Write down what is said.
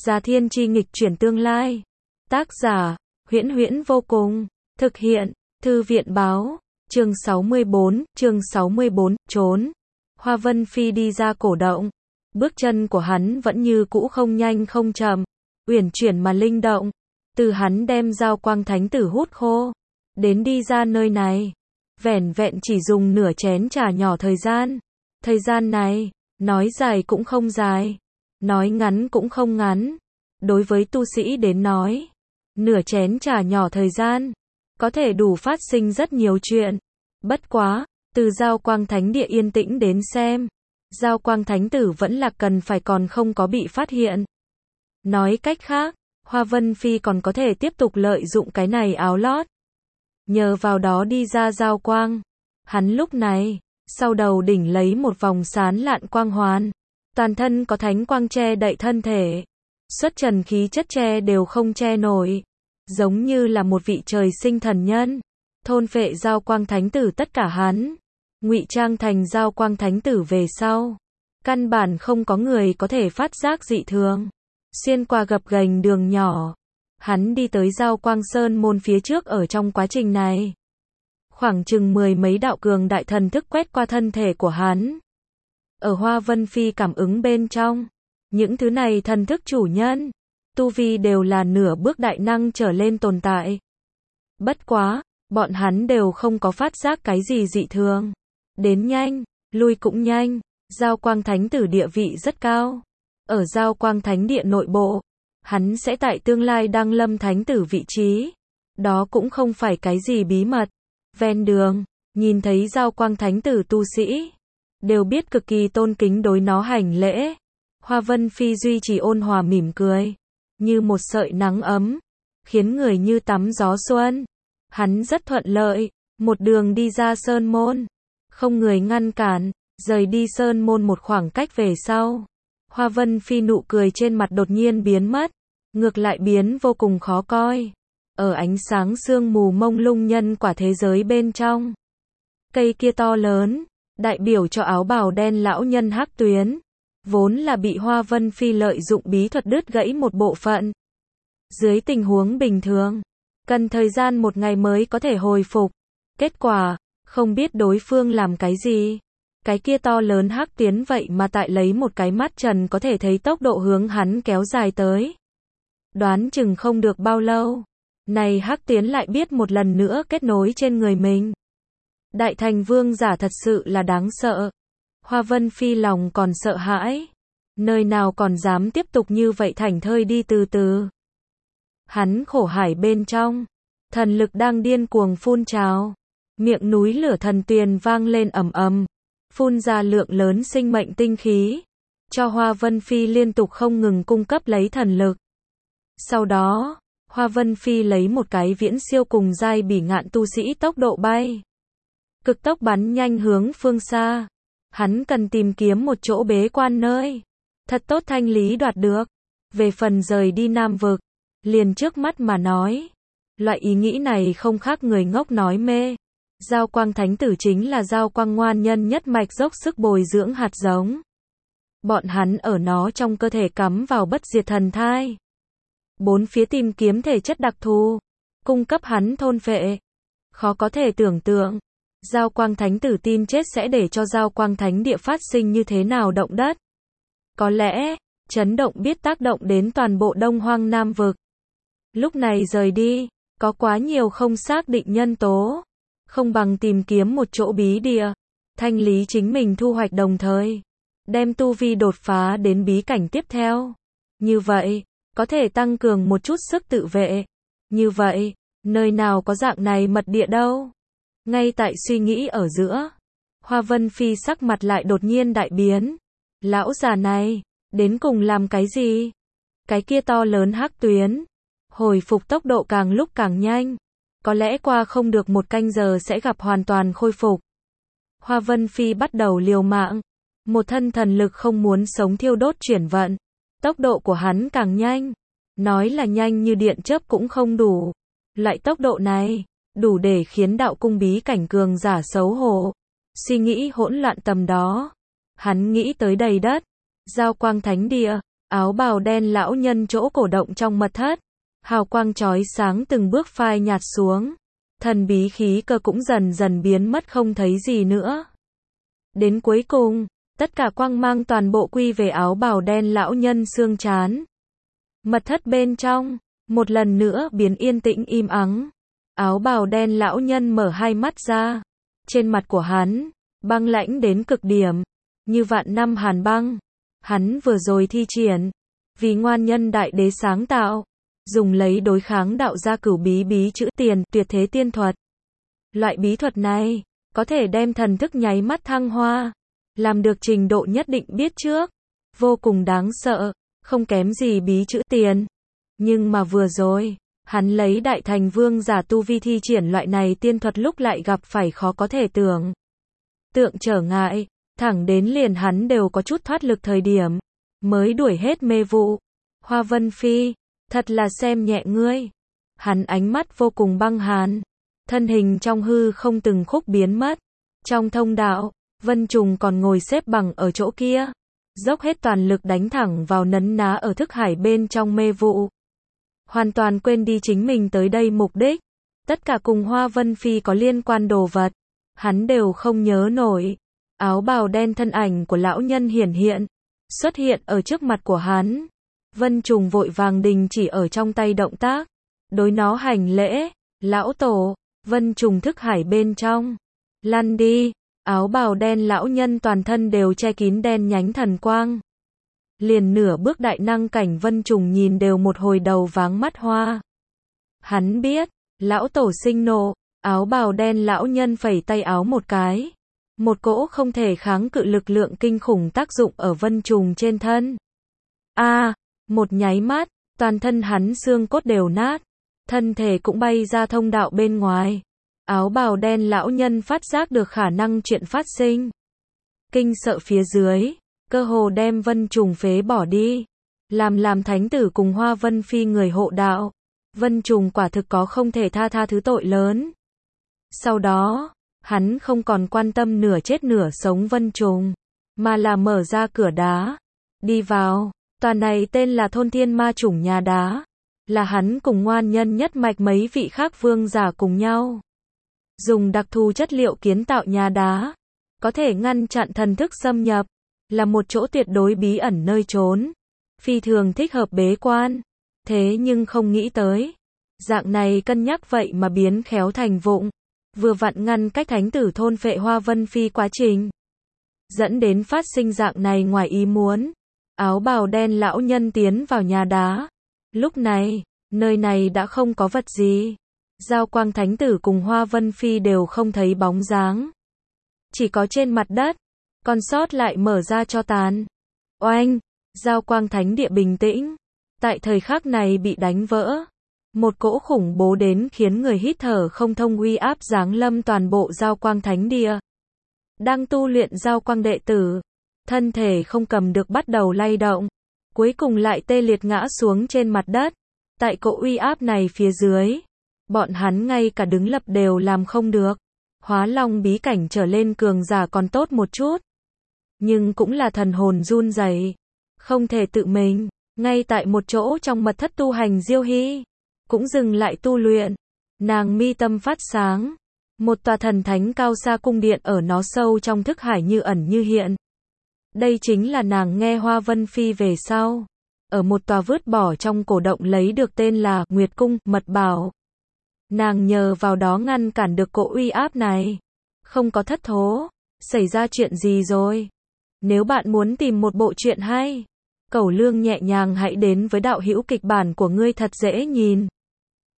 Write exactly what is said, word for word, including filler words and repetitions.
Già Thiên Chi nghịch chuyển tương lai. Tác giả, Huyễn Huyễn vô cùng. Thực hiện, Thư viện báo. Chương sáu mươi bốn, chương sáu mươi bốn, trốn. Hoa Vân Phi đi ra cổ động. Bước chân của hắn vẫn như cũ không nhanh không chậm, uyển chuyển mà linh động. Từ hắn đem Giao Quang Thánh Tử hút khô, đến đi ra nơi này, vẻn vẹn chỉ dùng nửa chén trà nhỏ thời gian. Thời gian này, nói dài cũng không dài, nói ngắn cũng không ngắn. Đối với tu sĩ đến nói, nửa chén trà nhỏ thời gian, có thể đủ phát sinh rất nhiều chuyện. Bất quá, từ Giao Quang Thánh Địa yên tĩnh đến xem, Giao Quang Thánh Tử vẫn là cần phải còn không có bị phát hiện. Nói cách khác, Hoa Vân Phi còn có thể tiếp tục lợi dụng cái này áo lót. Nhờ vào đó đi ra Giao Quang. Hắn lúc này, sau đầu đỉnh lấy một vòng sán lạn quang hoàn. Toàn thân có thánh quang che đậy thân thể. Xuất trần khí chất che đều không che nổi. Giống như là một vị trời sinh thần nhân. Thôn phệ Giao Quang Thánh Tử tất cả hắn. Ngụy trang thành Giao Quang Thánh Tử về sau. Căn bản không có người có thể phát giác dị thường. Xuyên qua gập ghềnh đường nhỏ, hắn đi tới Giao Quang Sơn môn phía trước. Ở trong quá trình này, khoảng chừng mười mấy đạo cường đại thần thức quét qua thân thể của hắn. Ở Hoa Vân Phi cảm ứng bên trong, những thứ này thần thức chủ nhân, tu vi đều là nửa bước đại năng trở lên tồn tại. Bất quá, bọn hắn đều không có phát giác cái gì dị thường. Đến nhanh, lui cũng nhanh. Giao Quang Thánh Tử địa vị rất cao. Ở Giao Quang Thánh Địa nội bộ, hắn sẽ tại tương lai đăng lâm Thánh Tử vị trí. Đó cũng không phải cái gì bí mật. Ven đường, nhìn thấy Giao Quang Thánh Tử tu sĩ, đều biết cực kỳ tôn kính đối nó hành lễ. Hoa Vân Phi duy trì ôn hòa mỉm cười, như một sợi nắng ấm, khiến người như tắm gió xuân. Hắn rất thuận lợi, một đường đi ra sơn môn, không người ngăn cản. Rời đi sơn môn một khoảng cách về sau, Hoa Vân Phi nụ cười trên mặt đột nhiên biến mất, ngược lại biến vô cùng khó coi. Ở ánh sáng sương mù mông lung nhân quả thế giới bên trong, cây kia to lớn, đại biểu cho áo bào đen lão nhân Hắc Tuyến, vốn là bị Hoa Vân Phi lợi dụng bí thuật đứt gãy một bộ phận. Dưới tình huống bình thường, cần thời gian một ngày mới có thể hồi phục. Kết quả, không biết đối phương làm cái gì. Cái kia to lớn Hắc Tuyến vậy mà tại lấy một cái mắt trần có thể thấy tốc độ hướng hắn kéo dài tới. Đoán chừng không được bao lâu, này Hắc Tuyến lại biết một lần nữa kết nối trên người mình. Đại thành vương giả thật sự là đáng sợ. Hoa Vân Phi lòng còn sợ hãi. Nơi nào còn dám tiếp tục như vậy thảnh thơi đi từ từ. Hắn khổ hải bên trong, thần lực đang điên cuồng phun trào. Miệng núi lửa thần tuyền vang lên ầm ầm, phun ra lượng lớn sinh mệnh tinh khí, cho Hoa Vân Phi liên tục không ngừng cung cấp lấy thần lực. Sau đó, Hoa Vân Phi lấy một cái viễn siêu cùng giai bỉ ngạn tu sĩ tốc độ bay. Cực tốc bắn nhanh hướng phương xa. Hắn cần tìm kiếm một chỗ bế quan nơi thật tốt thanh lý đoạt được. Về phần rời đi Nam Vực, liền trước mắt mà nói, loại ý nghĩ này không khác người ngốc nói mê. Giao Quang Thánh Tử chính là Giao Quang ngoan nhân nhất mạch dốc sức bồi dưỡng hạt giống. Bọn hắn ở nó trong cơ thể cắm vào bất diệt thần thai. Bốn phía tìm kiếm thể chất đặc thù, cung cấp hắn thôn phệ. Khó có thể tưởng tượng, Giao Quang Thánh Tử tin chết sẽ để cho Giao Quang Thánh Địa phát sinh như thế nào động đất. Có lẽ, chấn động biết tác động đến toàn bộ Đông Hoang Nam Vực. Lúc này rời đi, có quá nhiều không xác định nhân tố. Không bằng tìm kiếm một chỗ bí địa, thanh lý chính mình thu hoạch đồng thời, đem tu vi đột phá đến bí cảnh tiếp theo. Như vậy, có thể tăng cường một chút sức tự vệ. Như vậy, nơi nào có dạng này mật địa đâu. Ngay tại suy nghĩ ở giữa, Hoa Vân Phi sắc mặt lại đột nhiên đại biến. Lão già này, đến cùng làm cái gì? Cái kia to lớn Hắc Tuyến, hồi phục tốc độ càng lúc càng nhanh. Có lẽ qua không được một canh giờ sẽ gặp hoàn toàn khôi phục. Hoa Vân Phi bắt đầu liều mạng. Một thân thần lực không muốn sống thiêu đốt chuyển vận. Tốc độ của hắn càng nhanh. Nói là nhanh như điện chớp cũng không đủ. Loại tốc độ này, đủ để khiến đạo cung bí cảnh cường giả xấu hổ. Suy nghĩ hỗn loạn tầm đó. Hắn nghĩ tới đầy đất. Giao Quang Thánh Địa. Áo bào đen lão nhân chỗ cổ động trong mật thất. Hào quang chói sáng từng bước phai nhạt xuống. Thần bí khí cơ cũng dần dần biến mất không thấy gì nữa. Đến cuối cùng, tất cả quang mang toàn bộ quy về áo bào đen lão nhân xương trán. Mật thất bên trong, một lần nữa biến yên tĩnh im ắng. Áo bào đen lão nhân mở hai mắt ra. Trên mặt của hắn, băng lãnh đến cực điểm, như vạn năm hàn băng. Hắn vừa rồi thi triển, vì ngoan nhân đại đế sáng tạo, dùng lấy đối kháng đạo gia cửu bí bí chữ tiền, tuyệt thế tiên thuật. Loại bí thuật này, có thể đem thần thức nháy mắt thăng hoa, làm được trình độ nhất định biết trước, vô cùng đáng sợ, không kém gì bí chữ tiền. Nhưng mà vừa rồi, hắn lấy đại thành vương giả tu vi thi triển loại này tiên thuật lúc lại gặp phải khó có thể tưởng tượng trở ngại, thẳng đến liền hắn đều có chút thoát lực thời điểm, mới đuổi hết mê vụ. Hoa Vân Phi, thật là xem nhẹ ngươi. Hắn ánh mắt vô cùng băng hàn, thân hình trong hư không từng khúc biến mất. Trong thông đạo, Vân Trùng còn ngồi xếp bằng ở chỗ kia, dốc hết toàn lực đánh thẳng vào nấn ná ở thức hải bên trong mê vụ. Hoàn toàn quên đi chính mình tới đây mục đích. Tất cả cùng Hoa Vân Phi có liên quan đồ vật, hắn đều không nhớ nổi. Áo bào đen thân ảnh của lão nhân hiển hiện, xuất hiện ở trước mặt của hắn. Vân Trùng vội vàng đình chỉ ở trong tay động tác, đối nó hành lễ. Lão tổ, Vân Trùng thức hải bên trong. Lăn đi. Áo bào đen lão nhân toàn thân đều che kín đen nhánh thần quang. Liền nửa bước đại năng cảnh Vân Trùng nhìn đều một hồi đầu váng mắt hoa. Hắn biết, lão tổ sinh nộ, áo bào đen lão nhân phẩy tay áo một cái. Một cỗ không thể kháng cự lực lượng kinh khủng tác dụng ở Vân Trùng trên thân. A, à, một nháy mắt, toàn thân hắn xương cốt đều nát, thân thể cũng bay ra thông đạo bên ngoài. Áo bào đen lão nhân phát giác được khả năng chuyện phát sinh. Kinh sợ phía dưới, cơ hồ đem Vân Trùng phế bỏ đi. Làm làm thánh tử cùng Hoa Vân Phi người hộ đạo. Vân Trùng quả thực có không thể tha tha thứ tội lớn. Sau đó, hắn không còn quan tâm nửa chết nửa sống Vân Trùng, mà là mở ra cửa đá. Đi vào, tòa này tên là thôn thiên ma chủng nhà đá. Là hắn cùng ngoan nhân nhất mạch mấy vị khác vương giả cùng nhau. Dùng đặc thù chất liệu kiến tạo nhà đá, có thể ngăn chặn thần thức xâm nhập, là một chỗ tuyệt đối bí ẩn nơi trốn, phi thường thích hợp bế quan. Thế nhưng không nghĩ tới, dạng này cân nhắc vậy mà biến khéo thành vụng, vừa vặn ngăn cách thánh tử thôn phệ Hoa Vân Phi quá trình, dẫn đến phát sinh dạng này ngoài ý muốn. Áo bào đen lão nhân tiến vào nhà đá. Lúc này, nơi này đã không có vật gì. Giao Quang Thánh Tử cùng Hoa Vân Phi đều không thấy bóng dáng. Chỉ có trên mặt đất, còn sót lại mở ra cho tàn. Oanh! Giao Quang Thánh Địa bình tĩnh. Tại thời khắc này bị đánh vỡ. Một cỗ khủng bố đến khiến người hít thở không thông uy áp giáng lâm toàn bộ Giao Quang Thánh Địa. Đang tu luyện Giao Quang đệ tử, thân thể không cầm được bắt đầu lay động. Cuối cùng lại tê liệt ngã xuống trên mặt đất. Tại cỗ uy áp này phía dưới, bọn hắn ngay cả đứng lập đều làm không được. Hóa long bí cảnh trở lên cường giả còn tốt một chút, nhưng cũng là thần hồn run rẩy, không thể tự mình. Ngay tại một chỗ trong mật thất tu hành, Diêu Hy cũng dừng lại tu luyện. Nàng mi tâm phát sáng, một tòa thần thánh cao xa cung điện ở nó sâu trong thức hải như ẩn như hiện. Đây chính là nàng nghe Hoa Vân Phi về sau, ở một tòa vứt bỏ trong cổ động lấy được tên là Nguyệt Cung, mật bảo. Nàng nhờ vào đó ngăn cản được cỗ uy áp này. Không có thất thố. Xảy ra chuyện gì rồi? Nếu bạn muốn tìm một bộ truyện hay, Cẩu Lương nhẹ nhàng hãy đến với đạo hữu kịch bản của ngươi thật dễ nhìn.